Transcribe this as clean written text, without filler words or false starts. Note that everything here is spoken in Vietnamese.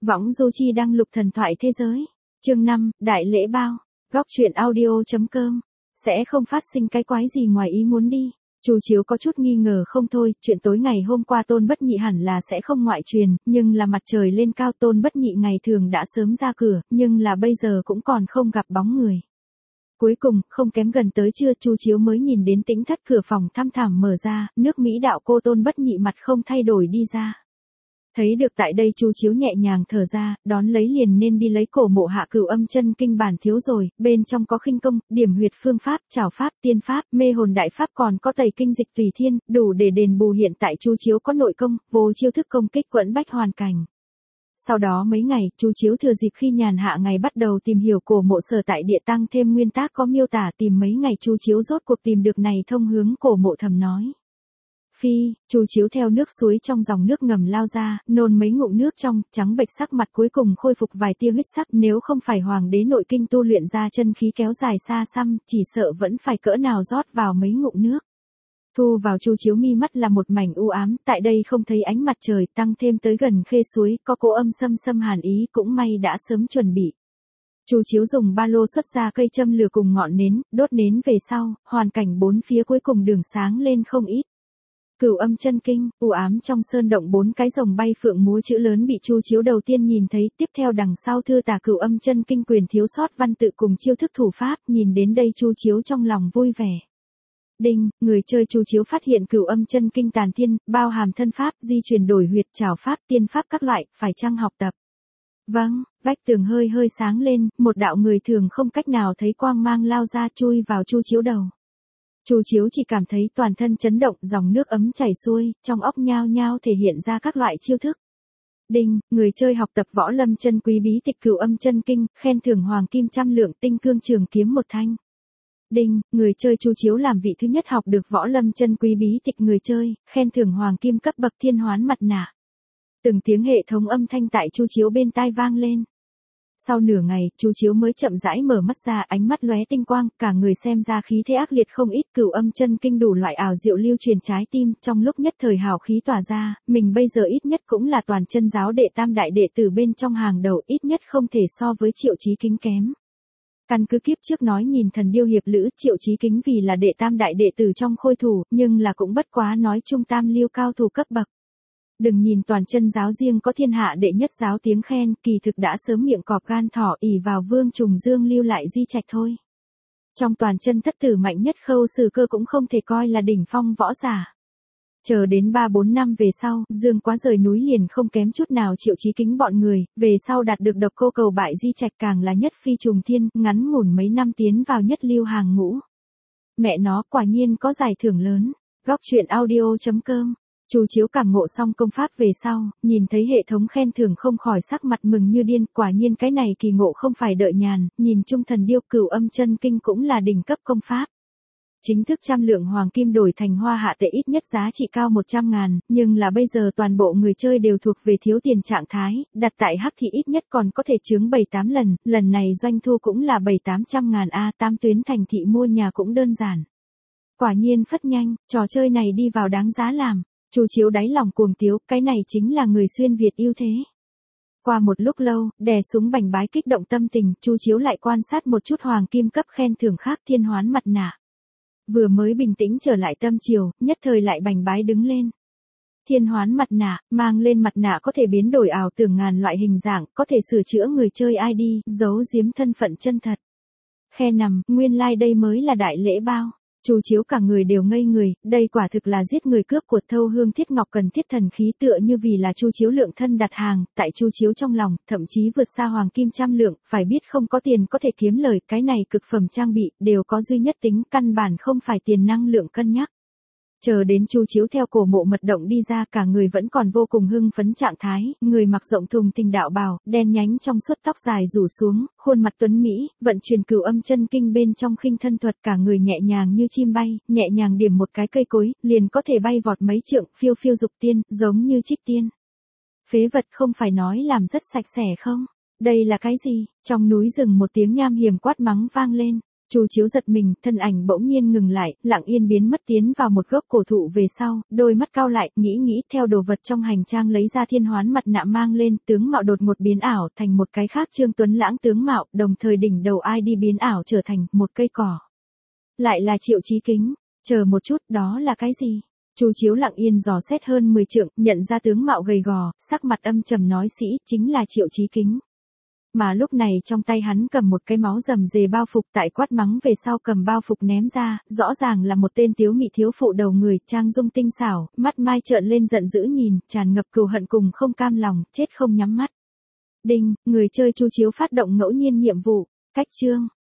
Võng Du Chi đăng lục thần thoại thế giới. Chương 5, Đại lễ bao. Góc truyện audio.com. Sẽ không phát sinh cái quái gì ngoài ý muốn đi. Chu Chiếu có chút nghi ngờ không thôi, chuyện tối ngày hôm qua Tôn Bất Nhị hẳn là sẽ không ngoại truyền, nhưng là mặt trời lên cao Tôn Bất Nhị ngày thường đã sớm ra cửa, nhưng là bây giờ cũng còn không gặp bóng người. Cuối cùng, không kém gần tới trưa Chu Chiếu mới nhìn đến Tĩnh Thất cửa phòng thăm thẳm mở ra, nước Mỹ đạo cô Tôn Bất Nhị mặt không thay đổi đi ra. Thấy được tại đây Chu Chiếu nhẹ nhàng thở ra, đón lấy liền nên đi lấy cổ mộ Hạ Cửu Âm Chân Kinh bản thiếu rồi, bên trong có khinh công, điểm huyệt phương pháp, trảo pháp, tiên pháp, mê hồn đại pháp còn có tẩy kinh dịch tùy thiên, đủ để đền bù hiện tại Chu Chiếu có nội công, vô chiêu thức công kích quẫn bách hoàn cảnh. Sau đó mấy ngày, Chu Chiếu thừa dịp khi nhàn hạ ngày bắt đầu tìm hiểu cổ mộ sở tại địa tăng thêm nguyên tác có miêu tả tìm mấy ngày Chu Chiếu rốt cuộc tìm được này thông hướng cổ mộ thầm nói. Phi, Chu Chiếu theo nước suối trong dòng nước ngầm lao ra, nôn mấy ngụm nước trong, trắng bệch sắc mặt cuối cùng khôi phục vài tia huyết sắc, nếu không phải hoàng đế nội kinh tu luyện ra chân khí kéo dài xa xăm, chỉ sợ vẫn phải cỡ nào rót vào mấy ngụm nước. Thu vào Chu Chiếu mi mắt là một mảnh u ám, tại đây không thấy ánh mặt trời, tăng thêm tới gần khê suối, có cỗ âm xâm hàn ý, cũng may đã sớm chuẩn bị. Chu Chiếu dùng ba lô xuất ra cây châm lửa cùng ngọn nến, đốt nến về sau, hoàn cảnh bốn phía cuối cùng đường sáng lên không ít. Cửu Âm Chân Kinh, u ám trong sơn động bốn cái rồng bay phượng múa chữ lớn bị Chu Chiếu đầu tiên nhìn thấy, tiếp theo đằng sau thư tả Cửu Âm Chân Kinh quyền thiếu sót văn tự cùng chiêu thức thủ pháp, nhìn đến đây Chu Chiếu trong lòng vui vẻ. Đinh, người chơi Chu Chiếu phát hiện Cửu Âm Chân Kinh tàn thiên, bao hàm thân pháp, di chuyển đổi huyệt, trảo pháp, tiên pháp các loại, phải chăng học tập? Vâng, vách tường hơi sáng lên, một đạo người thường không cách nào thấy quang mang lao ra chui vào Chu Chiếu đầu. Chu Chiếu chỉ cảm thấy toàn thân chấn động, dòng nước ấm chảy xuôi, trong óc nhao nhao thể hiện ra các loại chiêu thức. Đinh, người chơi học tập võ lâm chân quý bí tịch Cửu Âm Chân Kinh, khen thưởng hoàng kim 100 lượng, tinh cương trường kiếm 1 thanh. Đinh, người chơi Chu Chiếu làm vị thứ nhất học được võ lâm chân quý bí tịch người chơi, khen thưởng hoàng kim cấp bậc thiên hoán mặt nạ. Từng tiếng hệ thống âm thanh tại Chu Chiếu bên tai vang lên. Sau nửa ngày, Chu Chiếu mới chậm rãi mở mắt ra, ánh mắt lóe tinh quang, cả người xem ra khí thế ác liệt không ít, Cửu Âm Chân Kinh đủ loại ảo diệu lưu truyền trái tim, trong lúc nhất thời hào khí tỏa ra, mình bây giờ ít nhất cũng là toàn chân giáo đệ tam đại đệ tử bên trong hàng đầu, ít nhất không thể so với Triệu Chí Kính kém. Căn cứ kiếp trước nói nhìn Thần Điêu hiệp lữ, Triệu Chí Kính vì là đệ tam đại đệ tử trong khôi thủ, nhưng là cũng bất quá nói chung tam lưu cao thủ cấp bậc. Đừng nhìn toàn chân giáo riêng có thiên hạ đệ nhất giáo tiếng khen, kỳ thực đã sớm miệng cọp gan thỏ ỷ vào Vương Trùng Dương lưu lại di trạch thôi. Trong toàn chân thất tử mạnh nhất Khâu Sử Cơ cũng không thể coi là đỉnh phong võ giả. Chờ đến 3-4 năm về sau, Dương Quá rời núi liền không kém chút nào Triệu Chí Kính bọn người, về sau đạt được độc cô cầu bại di trạch càng là nhất phi trùng thiên, ngắn ngủn mấy năm tiến vào nhất lưu hàng ngũ. Mẹ nó quả nhiên có giải thưởng lớn. Góc truyện audio.com. Chu Chiếu cảm ngộ xong công pháp về sau, nhìn thấy hệ thống khen thưởng không khỏi sắc mặt mừng như điên, quả nhiên cái này kỳ ngộ không phải đợi nhàn, nhìn chung Thần Điêu Cửu Âm Chân Kinh cũng là đỉnh cấp công pháp. Chính thức 100 lượng hoàng kim đổi thành hoa hạ tệ ít nhất giá trị cao 100.000, nhưng là bây giờ toàn bộ người chơi đều thuộc về thiếu tiền trạng thái, đặt tại Hắc thì ít nhất còn có thể chướng 7-8 lần, lần này doanh thu cũng là 700-800.000 a, 8 tuyến thành thị mua nhà cũng đơn giản. Quả nhiên phất nhanh, trò chơi này đi vào đáng giá làm. Chu Chiếu đáy lòng cuồng tiếu, cái này chính là người xuyên Việt ưu thế. Qua một lúc lâu, đè xuống bành bái kích động tâm tình, Chu Chiếu lại quan sát một chút hoàng kim cấp khen thưởng khác thiên hoán mặt nạ. Vừa mới bình tĩnh trở lại tâm chiều, nhất thời lại bành bái đứng lên. Thiên hoán mặt nạ, mang lên mặt nạ có thể biến đổi ảo tưởng ngàn loại hình dạng, có thể sửa chữa người chơi ID, giấu giếm thân phận chân thật. Khe nằm, nguyên lai đây mới là đại lễ bao. Chu Chiếu cả người đều ngây người, đây quả thực là giết người cướp của Thâu Hương Thiết Ngọc cần thiết thần khí tựa như vì là Chu Chiếu lượng thân đặt hàng, tại Chu Chiếu trong lòng, thậm chí vượt xa hoàng kim 100 lượng, phải biết không có tiền có thể kiếm lời, cái này cực phẩm trang bị, đều có duy nhất tính, căn bản không phải tiền năng lượng cân nhắc. Chờ đến Chu Chiếu theo cổ mộ mật động đi ra, cả người vẫn còn vô cùng hưng phấn trạng thái, người mặc rộng thùng thình đạo bào, đen nhánh trong suốt tóc dài rủ xuống, khuôn mặt tuấn mỹ, vận chuyển Cửu Âm Chân Kinh bên trong khinh thân thuật, cả người nhẹ nhàng như chim bay, nhẹ nhàng điểm một cái cây cối, liền có thể bay vọt mấy trượng, phiêu phiêu dục tiên, giống như trích tiên. Phế vật không phải nói làm rất sạch sẽ không? Đây là cái gì? Trong núi rừng một tiếng nham hiểm quát mắng vang lên. Chu Chiếu giật mình, thân ảnh bỗng nhiên ngừng lại, lặng yên biến mất tiến vào một gốc cổ thụ về sau, đôi mắt cau lại, nghĩ theo đồ vật trong hành trang lấy ra thiên hoán mặt nạ mang lên, tướng mạo đột ngột biến ảo thành một cái khác Trương Tuấn Lãng tướng mạo, đồng thời đỉnh đầu ai đi biến ảo trở thành một cây cỏ. Lại là Triệu Chí Kính, chờ một chút, đó là cái gì? Chu Chiếu lặng yên dò xét hơn 10 trượng, nhận ra tướng mạo gầy gò, sắc mặt âm trầm nói sĩ, chính là Triệu Chí Kính. Mà lúc này trong tay hắn cầm một cái máu rầm rề bao phục, tại quát mắng về sau cầm bao phục ném ra, rõ ràng là một tên tiếu mị thiếu phụ đầu người, trang dung tinh xảo, mắt mai trợn lên giận dữ nhìn, tràn ngập cừu hận cùng không cam lòng, chết không nhắm mắt. Đinh, người chơi Chu Chiếu phát động ngẫu nhiên nhiệm vụ, cách chương.